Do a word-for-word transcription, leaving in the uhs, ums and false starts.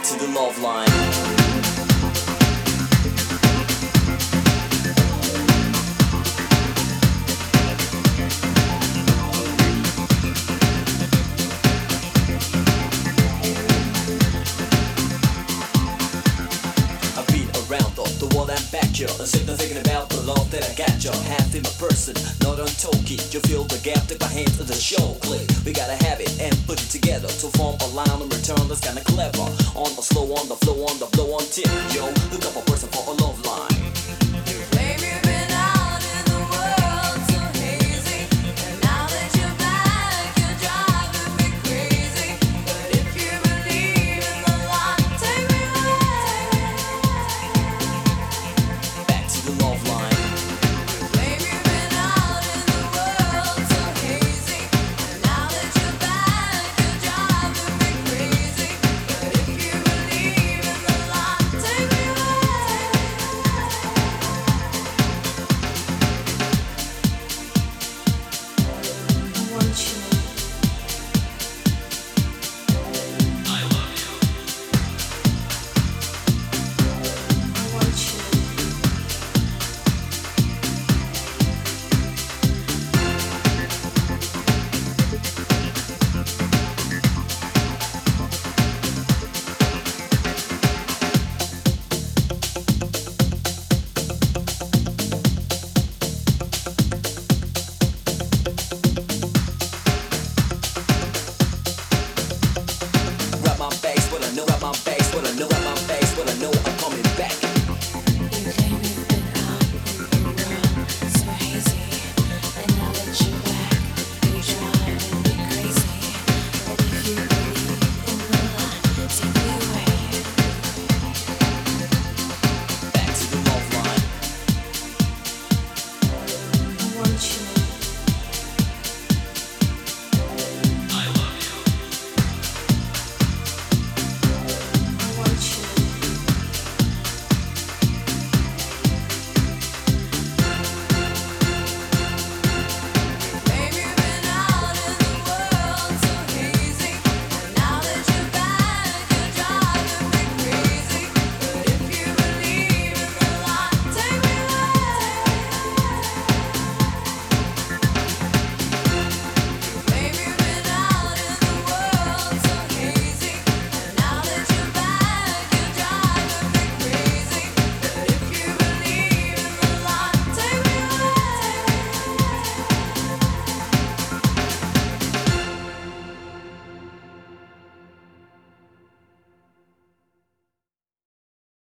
back to the love line. Around the, the world and back you. I'm sitting thinking about the love that I got you. Half in my person, not on talkie. You feel the gap, take my hands to the show. Click, we gotta have it and put it together to form a line of return that's kinda clever. On the slow, on the flow, on the flow, on tip. Yo, look up a person for a love line.